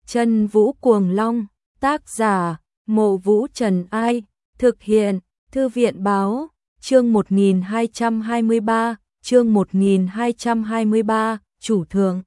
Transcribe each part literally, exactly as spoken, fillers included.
Chân Vũ Cuồng Long, tác giả, Mộ Vũ Trần Ai, thực hiện, Thư viện Báo, chương một nghìn hai trăm hai mươi ba, chương một nghìn hai trăm hai mươi ba, chủ thượng.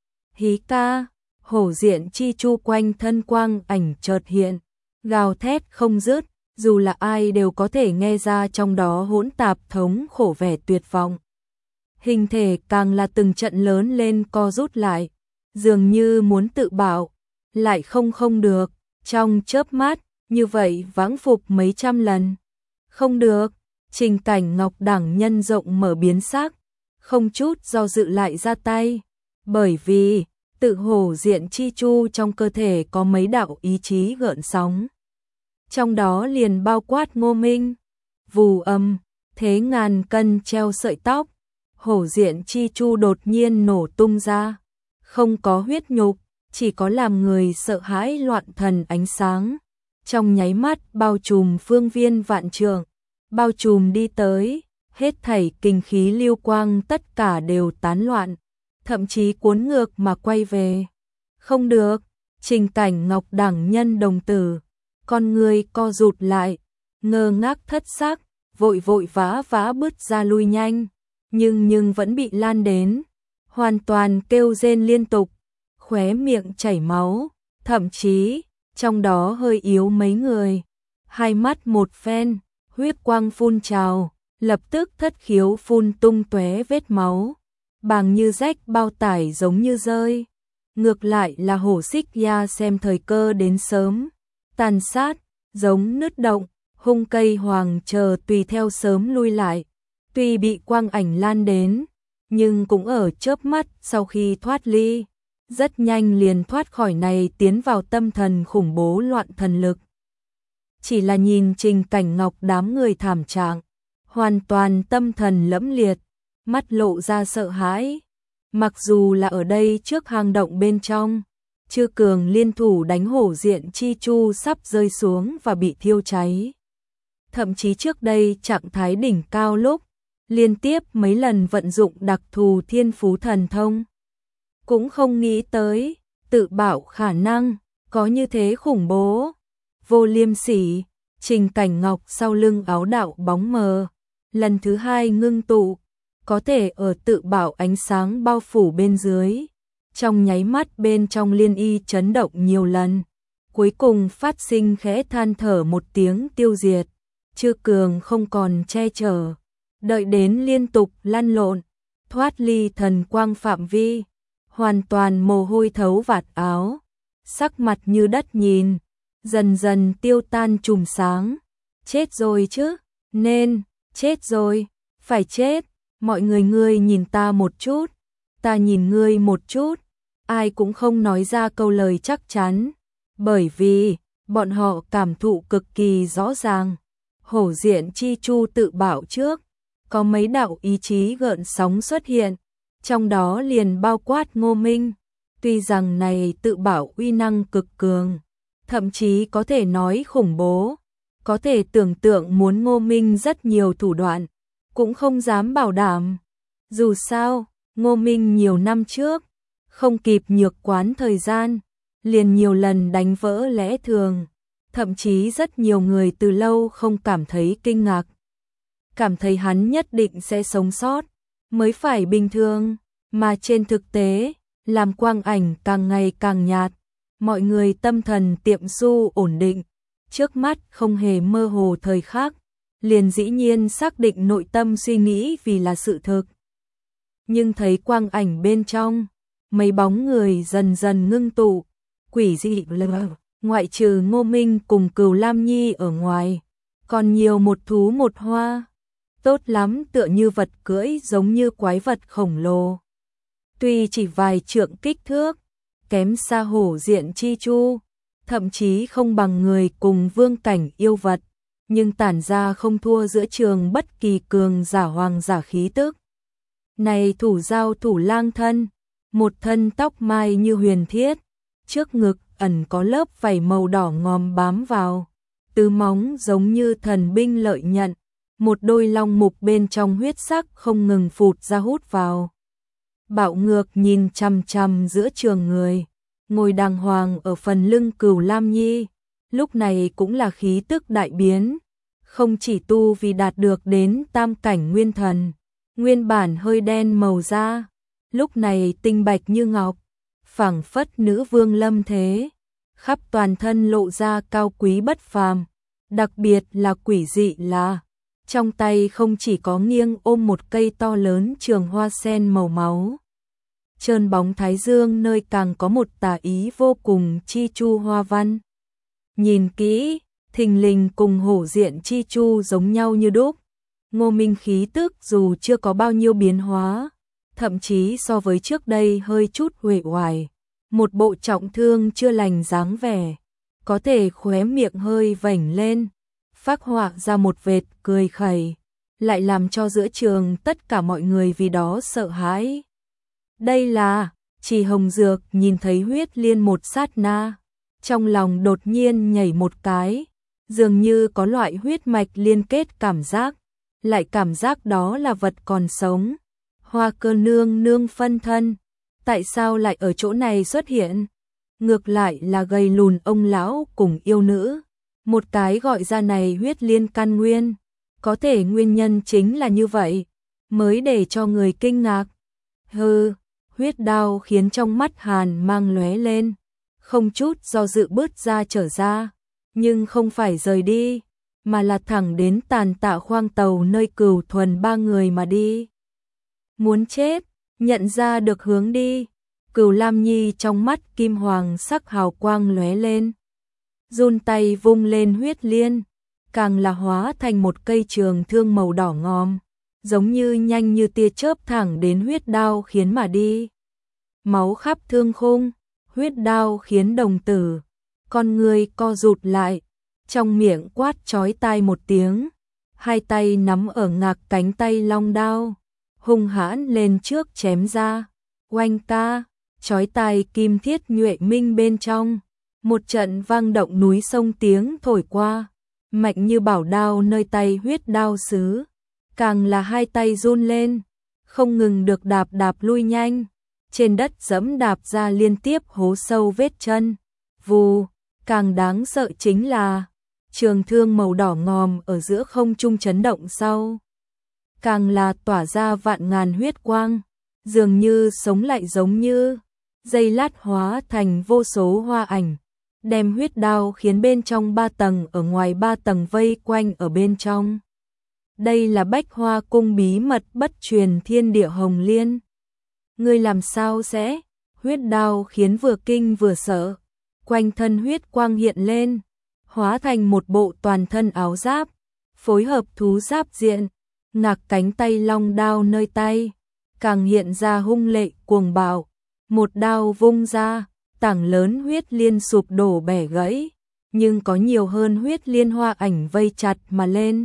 Hí ca, hổ diện chi chu quanh thân quang ảnh chợt hiện, gào thét không dứt, dù là ai đều có thể nghe ra trong đó hỗn tạp thống khổ vẻ tuyệt vọng. Hình thể càng là từng trận lớn lên co rút lại, dường như muốn tự bảo, lại không không được, trong chớp mắt, như vậy vãng phục mấy trăm lần. Không được, Trình Cảnh Ngọc đẳng nhân rộng mở biến sắc, không chút do dự lại ra tay, bởi vì tự hổ diện chi chu trong cơ thể có mấy đạo ý chí gợn sóng. Trong đó liền bao quát Ngô Minh, vù âm, thế ngàn cân treo sợi tóc, hổ diện chi chu đột nhiên nổ tung ra, không có huyết nhục, chỉ có làm người sợ hãi loạn thần ánh sáng, trong nháy mắt bao trùm phương viên vạn trượng, bao trùm đi tới, hết thảy kinh khí lưu quang tất cả đều tán loạn, thậm chí cuốn ngược mà quay về. Không được, Trình Cảnh Ngọc đẳng nhân đồng tử, con người co rụt lại, ngơ ngác thất sắc, vội vội vã vã bứt ra lui nhanh, nhưng nhưng vẫn bị lan đến, hoàn toàn kêu rên liên tục, khóe miệng chảy máu, thậm chí trong đó hơi yếu mấy người, hai mắt một phen, huyết quang phun trào, lập tức thất khiếu phun tung tóe vết máu, bàng như rách bao tải giống như rơi. Ngược lại là hổ xích ya xem thời cơ đến sớm, tàn sát, giống nứt động, hung cây hoàng chờ tùy theo sớm lui lại, tuy bị quang ảnh lan đến, nhưng cũng ở chớp mắt sau khi thoát ly, rất nhanh liền thoát khỏi này tiến vào tâm thần khủng bố loạn thần lực. Chỉ là nhìn Trình Cảnh Ngọc đám người thảm trạng, hoàn toàn tâm thần lẫm liệt, mắt lộ ra sợ hãi. Mặc dù là ở đây trước hang động bên trong, Chư Cường liên thủ đánh hổ diện chi chu sắp rơi xuống và bị thiêu cháy. Thậm chí trước đây trạng thái đỉnh cao lúc, liên tiếp mấy lần vận dụng đặc thù thiên phú thần thông. Cũng không nghĩ tới, tự bảo khả năng, có như thế khủng bố. Vô liêm sỉ, Trình Cảnh Ngọc sau lưng áo đạo bóng mờ, lần thứ hai ngưng tụ, có thể ở tự bảo ánh sáng bao phủ bên dưới. Trong nháy mắt bên trong liên y chấn động nhiều lần, cuối cùng phát sinh khẽ than thở một tiếng tiêu diệt. Chư Cường không còn che chở, đợi đến liên tục lăn lộn, thoát ly thần quang phạm vi, hoàn toàn mồ hôi thấu vạt áo, sắc mặt như đất nhìn, dần dần tiêu tan chùm sáng. Chết rồi chứ, nên, chết rồi, phải chết, mọi người ngươi nhìn ta một chút, ta nhìn ngươi một chút, ai cũng không nói ra câu lời chắc chắn, bởi vì, bọn họ cảm thụ cực kỳ rõ ràng. Hổ diện chi chu tự bảo trước, có mấy đạo ý chí gợn sóng xuất hiện, trong đó liền bao quát Ngô Minh, tuy rằng này tự bảo uy năng cực cường, thậm chí có thể nói khủng bố, có thể tưởng tượng muốn Ngô Minh rất nhiều thủ đoạn, cũng không dám bảo đảm. Dù sao, Ngô Minh nhiều năm trước, không kịp nhược quán thời gian, liền nhiều lần đánh vỡ lẽ thường, thậm chí rất nhiều người từ lâu không cảm thấy kinh ngạc, cảm thấy hắn nhất định sẽ sống sót, mới phải bình thường, mà trên thực tế, làm quang ảnh càng ngày càng nhạt, mọi người tâm thần tiệm su ổn định, trước mắt không hề mơ hồ thời khắc, liền dĩ nhiên xác định nội tâm suy nghĩ vì là sự thực. Nhưng thấy quang ảnh bên trong, mấy bóng người dần dần ngưng tụ, quỷ dị lờ, ngoại trừ Ngô Minh cùng Cửu Lam Nhi ở ngoài, còn nhiều một thú một hoa, tốt lắm tựa như vật cưỡi giống như quái vật khổng lồ. Tuy chỉ vài trượng kích thước, kém xa hổ diện chi chu, thậm chí không bằng người cùng vương cảnh yêu vật, nhưng tản ra không thua giữa trường bất kỳ cường giả hoàng giả khí tức. Này thủ giao thủ lang thân, một thân tóc mai như huyền thiết, trước ngực ẩn có lớp vảy màu đỏ ngòm bám vào, tứ móng giống như thần binh lợi nhận, một đôi long mục bên trong huyết sắc không ngừng phụt ra hút vào. Bạo ngược nhìn chằm chằm giữa trường người, ngồi đàng hoàng ở phần lưng Cửu Lam Nhi, lúc này cũng là khí tức đại biến, không chỉ tu vì đạt được đến tam cảnh nguyên thần, nguyên bản hơi đen màu da, lúc này tinh bạch như ngọc, phảng phất nữ vương lâm thế, khắp toàn thân lộ ra cao quý bất phàm, đặc biệt là quỷ dị là trong tay không chỉ có nghiêng ôm một cây to lớn trường hoa sen màu máu. Trơn bóng thái dương nơi càng có một tà ý vô cùng chi chu hoa văn. Nhìn kỹ, thình lình cùng hổ diện chi chu giống nhau như đúc. Ngô Minh khí tức dù chưa có bao nhiêu biến hóa, thậm chí so với trước đây hơi chút uể oải, một bộ trọng thương chưa lành dáng vẻ, có thể khóe miệng hơi vểnh lên, phác họa ra một vệt cười khẩy, lại làm cho giữa trường tất cả mọi người vì đó sợ hãi. Đây là, chỉ Hồng Dược nhìn thấy huyết liên một sát na, trong lòng đột nhiên nhảy một cái, dường như có loại huyết mạch liên kết cảm giác, lại cảm giác đó là vật còn sống. Hoa Cơ nương nương phân thân, tại sao lại ở chỗ này xuất hiện? Ngược lại là gầy lùn ông lão cùng yêu nữ, một cái gọi ra này huyết liên căn nguyên, có thể nguyên nhân chính là như vậy, mới để cho người kinh ngạc. Hừ, huyết đao khiến trong mắt Hàn mang lóe lên, không chút do dự bước ra trở ra, nhưng không phải rời đi, mà là thẳng đến Tàn Tạ khoang tàu nơi Cửu Thuần ba người mà đi. Muốn chết, nhận ra được hướng đi, Cửu Lam Nhi trong mắt kim hoàng sắc hào quang lóe lên, run tay vung lên huyết liên, càng là hóa thành một cây trường thương màu đỏ ngòm, giống như nhanh như tia chớp thẳng đến huyết đao khiến mà đi. Máu khắp thương khung, huyết đao khiến đồng tử, con người co rụt lại, trong miệng quát chói tai một tiếng, hai tay nắm ở ngạc cánh tay long đao, hung hãn lên trước chém ra, oanh ca, chói tai kim thiết nhuệ minh bên trong, một trận vang động núi sông tiếng thổi qua, mạnh như bảo đao nơi tay huyết đao sứ, càng là hai tay run lên, không ngừng được đạp đạp lui nhanh, trên đất dẫm đạp ra liên tiếp hố sâu vết chân, vù, càng đáng sợ chính là trường thương màu đỏ ngòm ở giữa không trung chấn động sau, càng là tỏa ra vạn ngàn huyết quang, dường như sống lại giống như giây lát hóa thành vô số hoa ảnh, đem huyết đao khiến bên trong ba tầng ở ngoài ba tầng vây quanh ở bên trong. Đây là Bách Hoa cung bí mật bất truyền thiên địa hồng liên. Ngươi làm sao sẽ? Huyết đao khiến vừa kinh vừa sợ, quanh thân huyết quang hiện lên, hóa thành một bộ toàn thân áo giáp, phối hợp thú giáp diện, ngạc cánh tay long đao nơi tay, càng hiện ra hung lệ cuồng bạo, một đao vung ra, tảng lớn huyết liên sụp đổ bẻ gãy, nhưng có nhiều hơn huyết liên hoa ảnh vây chặt mà lên.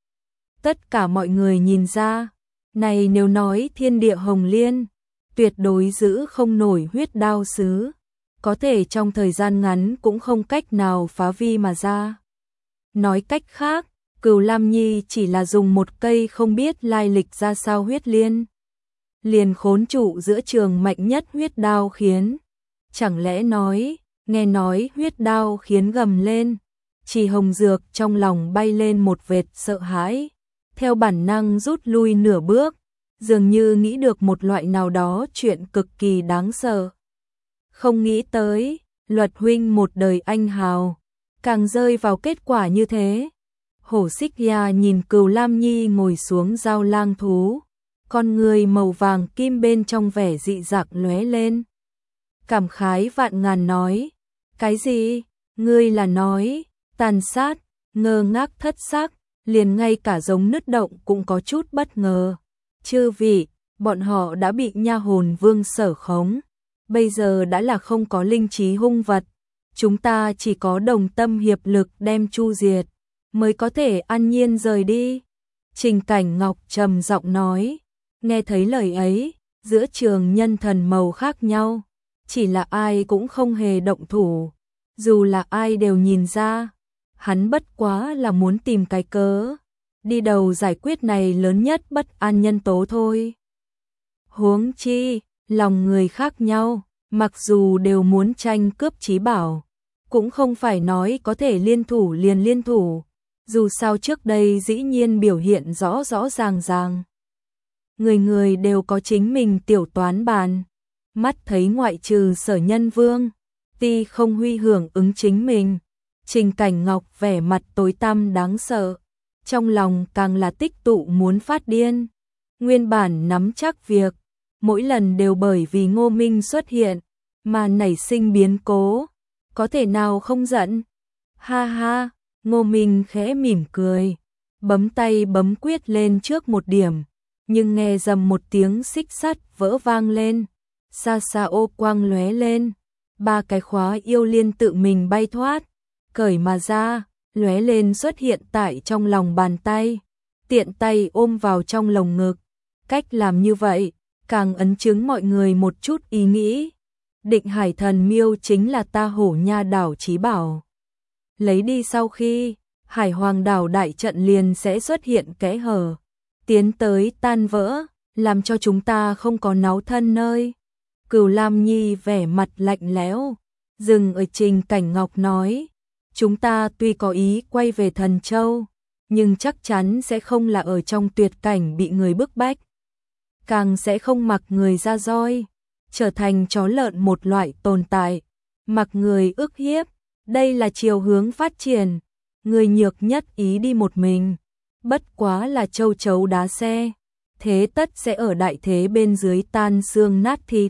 Tất cả mọi người nhìn ra, này nếu nói thiên địa hồng liên, tuyệt đối giữ không nổi huyết đao sứ, có thể trong thời gian ngắn cũng không cách nào phá vi mà ra. Nói cách khác, Cửu Lam Nhi chỉ là dùng một cây không biết lai lịch ra sao huyết liên, liền khốn trụ giữa trường mạnh nhất huyết đao khiến. Chẳng lẽ nói, nghe nói huyết đao khiến gầm lên, chỉ Hồng Dược trong lòng bay lên một vệt sợ hãi, theo bản năng rút lui nửa bước, dường như nghĩ được một loại nào đó chuyện cực kỳ đáng sợ. Không nghĩ tới, Luật huynh một đời anh hào, càng rơi vào kết quả như thế. Hổ Xích Ya nhìn Cửu Lam Nhi ngồi xuống giao lang thú, con người màu vàng kim bên trong vẻ dị dạng lóe lên. Cảm khái vạn ngàn nói, cái gì? Ngươi là nói, tàn sát, ngơ ngác thất xác, liền ngay cả giống nứt động cũng có chút bất ngờ. Chư vị, bọn họ đã bị nha hồn vương sở khống, bây giờ đã là không có linh trí hung vật, chúng ta chỉ có đồng tâm hiệp lực đem chu diệt, mới có thể an nhiên rời đi. Trình Cảnh Ngọc trầm giọng nói, nghe thấy lời ấy, giữa trường nhân thần màu khác nhau, chỉ là ai cũng không hề động thủ, dù là ai đều nhìn ra, hắn bất quá là muốn tìm cái cớ, đi đầu giải quyết này lớn nhất bất an nhân tố thôi. Huống chi, lòng người khác nhau, mặc dù đều muốn tranh cướp chí bảo, cũng không phải nói có thể liên thủ liền liên thủ, dù sao trước đây dĩ nhiên biểu hiện rõ rõ ràng ràng. Người người đều có chính mình tiểu toán bàn, mắt thấy ngoại trừ Sở Nhân Vương, Ti Không Huy hưởng ứng chính mình, Trình Cảnh Ngọc vẻ mặt tối tăm đáng sợ, trong lòng càng là tích tụ muốn phát điên. Nguyên bản nắm chắc việc, mỗi lần đều bởi vì Ngô Minh xuất hiện, mà nảy sinh biến cố, có thể nào không giận? Ha ha, Ngô Minh khẽ mỉm cười, bấm tay bấm quyết lên trước một điểm, nhưng nghe rầm một tiếng xích sắt vỡ vang lên, xa xa ô quang lóe lên, ba cái khóa yêu liên tự mình bay thoát, cởi mà ra, lóe lên xuất hiện tại trong lòng bàn tay, tiện tay ôm vào trong lồng ngực. Cách làm như vậy, càng ấn chứng mọi người một chút ý nghĩ. Định Hải Thần Miêu chính là ta Hổ Nha đảo chí bảo. Lấy đi sau khi, Hải Hoàng đảo đại trận liền sẽ xuất hiện kẽ hở, tiến tới tan vỡ, làm cho chúng ta không có náu thân nơi. Cửu Lam Nhi vẻ mặt lạnh lẽo, dừng ở Trình Cảnh Ngọc nói, chúng ta tuy có ý quay về Thần Châu, nhưng chắc chắn sẽ không là ở trong tuyệt cảnh bị người bức bách, càng sẽ không mặc người ra roi, trở thành chó lợn một loại tồn tại, mặc người ức hiếp, đây là chiều hướng phát triển, người nhược nhất ý đi một mình, bất quá là châu chấu đá xe, thế tất sẽ ở đại thế bên dưới tan xương nát thịt.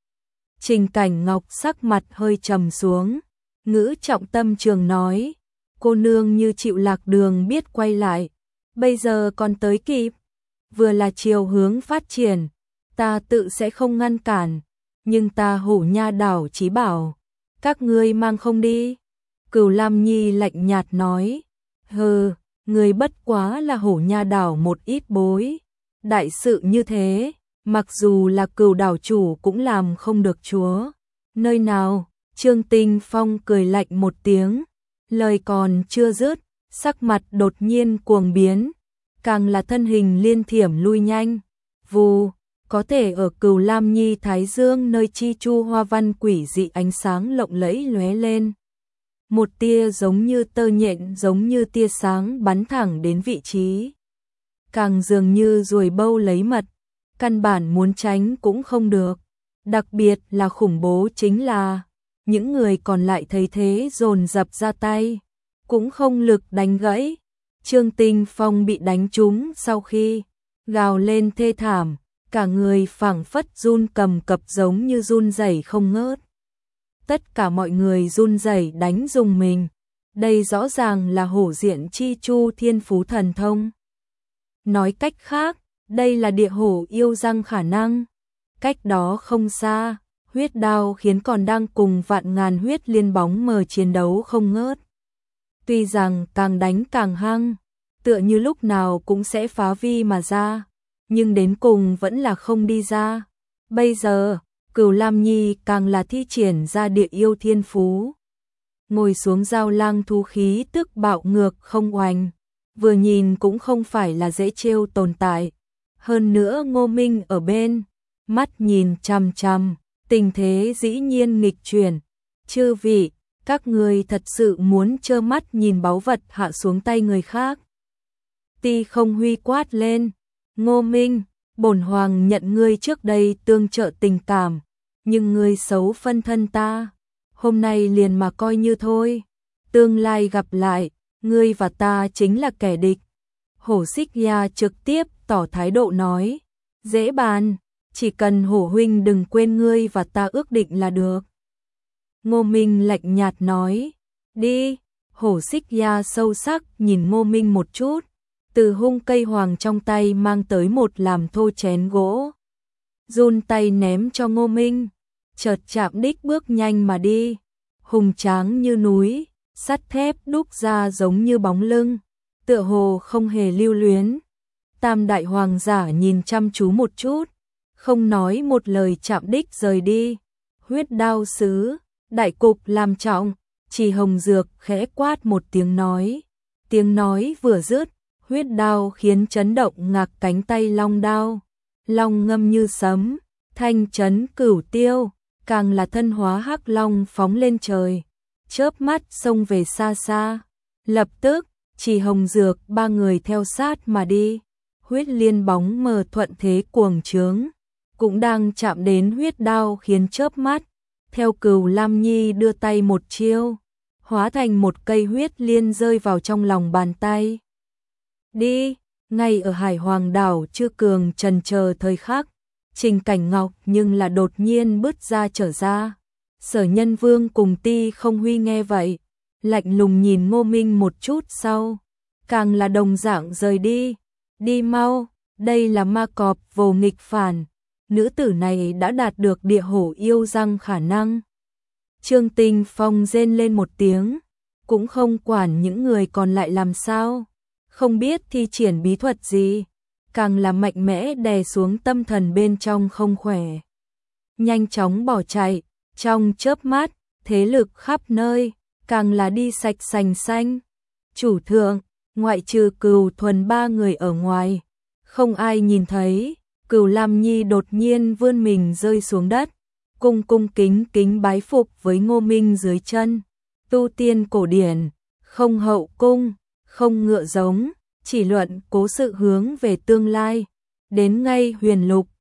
Trình Cảnh Ngọc sắc mặt hơi trầm xuống, ngữ trọng tâm trường nói, cô nương như chịu lạc đường biết quay lại, bây giờ còn tới kịp, vừa là chiều hướng phát triển, ta tự sẽ không ngăn cản, nhưng ta Hổ Nha đảo chí bảo, các ngươi mang không đi. Cửu Lam Nhi lạnh nhạt nói, hừ, người bất quá là Hổ Nha đảo một ít bối, đại sự như thế, mặc dù là Cửu đảo chủ cũng làm không được chúa. Nơi nào? Trương Tinh Phong cười lạnh một tiếng, lời còn chưa dứt, sắc mặt đột nhiên cuồng biến, càng là thân hình liên thiểm lui nhanh, vù, có thể ở Cửu Lam Nhi thái dương nơi chi chu hoa văn quỷ dị ánh sáng lộng lẫy lóe lên. Một tia giống như tơ nhện giống như tia sáng bắn thẳng đến vị trí. Càng dường như ruồi bâu lấy mật, căn bản muốn tránh cũng không được. Đặc biệt là khủng bố chính là, những người còn lại thấy thế dồn dập ra tay, cũng không lực đánh gãy. Trương Tinh Phong bị đánh trúng sau khi gào lên thê thảm, cả người phảng phất run cầm cập giống như run rẩy không ngớt. Tất cả mọi người run rẩy đánh dùng mình, đây rõ ràng là hổ diện chi chu thiên phú thần thông. Nói cách khác, đây là địa hổ yêu răng khả năng. Cách đó không xa, huyết đao khiến còn đang cùng vạn ngàn huyết liên bóng mờ chiến đấu không ngớt. Tuy rằng càng đánh càng hăng, tựa như lúc nào cũng sẽ phá vi mà ra, nhưng đến cùng vẫn là không đi ra. Bây giờ, Cửu Lam Nhi càng là thi triển ra địa yêu thiên phú. Ngồi xuống giao lang thú khí tức bạo ngược không oành, vừa nhìn cũng không phải là dễ trêu tồn tại. Hơn nữa Ngô Minh ở bên, mắt nhìn chằm chằm, tình thế dĩ nhiên nghịch chuyển. Chư vị, các người thật sự muốn trơ mắt nhìn báu vật hạ xuống tay người khác. Ti Không Huy quát lên, Ngô Minh, bổn hoàng nhận ngươi trước đây tương trợ tình cảm, nhưng ngươi xấu phân thân ta, hôm nay liền mà coi như thôi, tương lai gặp lại, ngươi và ta chính là kẻ địch. Hổ Xích Ya trực tiếp tỏ thái độ nói, dễ bàn, chỉ cần Hổ huynh đừng quên ngươi và ta ước định là được. Ngô Minh lạnh nhạt nói, đi. Hổ Xích Ya sâu sắc nhìn Ngô Minh một chút, từ hung cây hoàng trong tay mang tới một làm thô chén gỗ, run tay ném cho Ngô Minh, chợt chạm đích bước nhanh mà đi, hùng tráng như núi, sắt thép đúc ra giống như bóng lưng, tựa hồ không hề lưu luyến. Tam đại hoàng giả nhìn chăm chú một chút, không nói một lời chạm đích rời đi. Huyết đao sứ, đại cục làm trọng, chỉ Hồng Dược khẽ quát một tiếng nói. Tiếng nói vừa dứt, huyết đao khiến chấn động ngạc cánh tay long đao. Long ngâm như sấm, thanh chấn cửu tiêu, càng là thân hóa hắc long phóng lên trời, chớp mắt xông về xa xa. Lập tức, Chỉ Hồng Dược ba người theo sát mà đi. Huyết liên bóng mờ thuận thế cuồng trướng, cũng đang chạm đến huyết đao khiến chớp mắt. Theo Cửu Lam Nhi đưa tay một chiêu, hóa thành một cây huyết liên rơi vào trong lòng bàn tay. Đi, ngay ở Hải Hoàng đảo Chư Cường trần chờ thời khắc, Trình Cảnh Ngọc nhưng là đột nhiên bứt ra trở ra. Sở Nhân Vương cùng Ti Không Huy nghe vậy, lạnh lùng nhìn Ngô Minh một chút sau, càng là đồng dạng rời đi. Đi mau, đây là ma cọp vô nghịch phản, nữ tử này đã đạt được địa hổ yêu răng khả năng. Trương Tinh Phong rên lên một tiếng, cũng không quản những người còn lại làm sao, không biết thi triển bí thuật gì, càng là mạnh mẽ đè xuống tâm thần bên trong không khỏe. Nhanh chóng bỏ chạy, trong chớp mắt, thế lực khắp nơi, càng là đi sạch sành xanh. Chủ thượng, ngoại trừ Cửu Thuần ba người ở ngoài, không ai nhìn thấy. Cửu Lam Nhi đột nhiên vươn mình rơi xuống đất, cung cung kính kính bái phục với Ngô Minh dưới chân. Tu tiên cổ điển, không hậu cung, không ngựa giống, chỉ luận cố sự hướng về tương lai. Đến ngay huyền lục,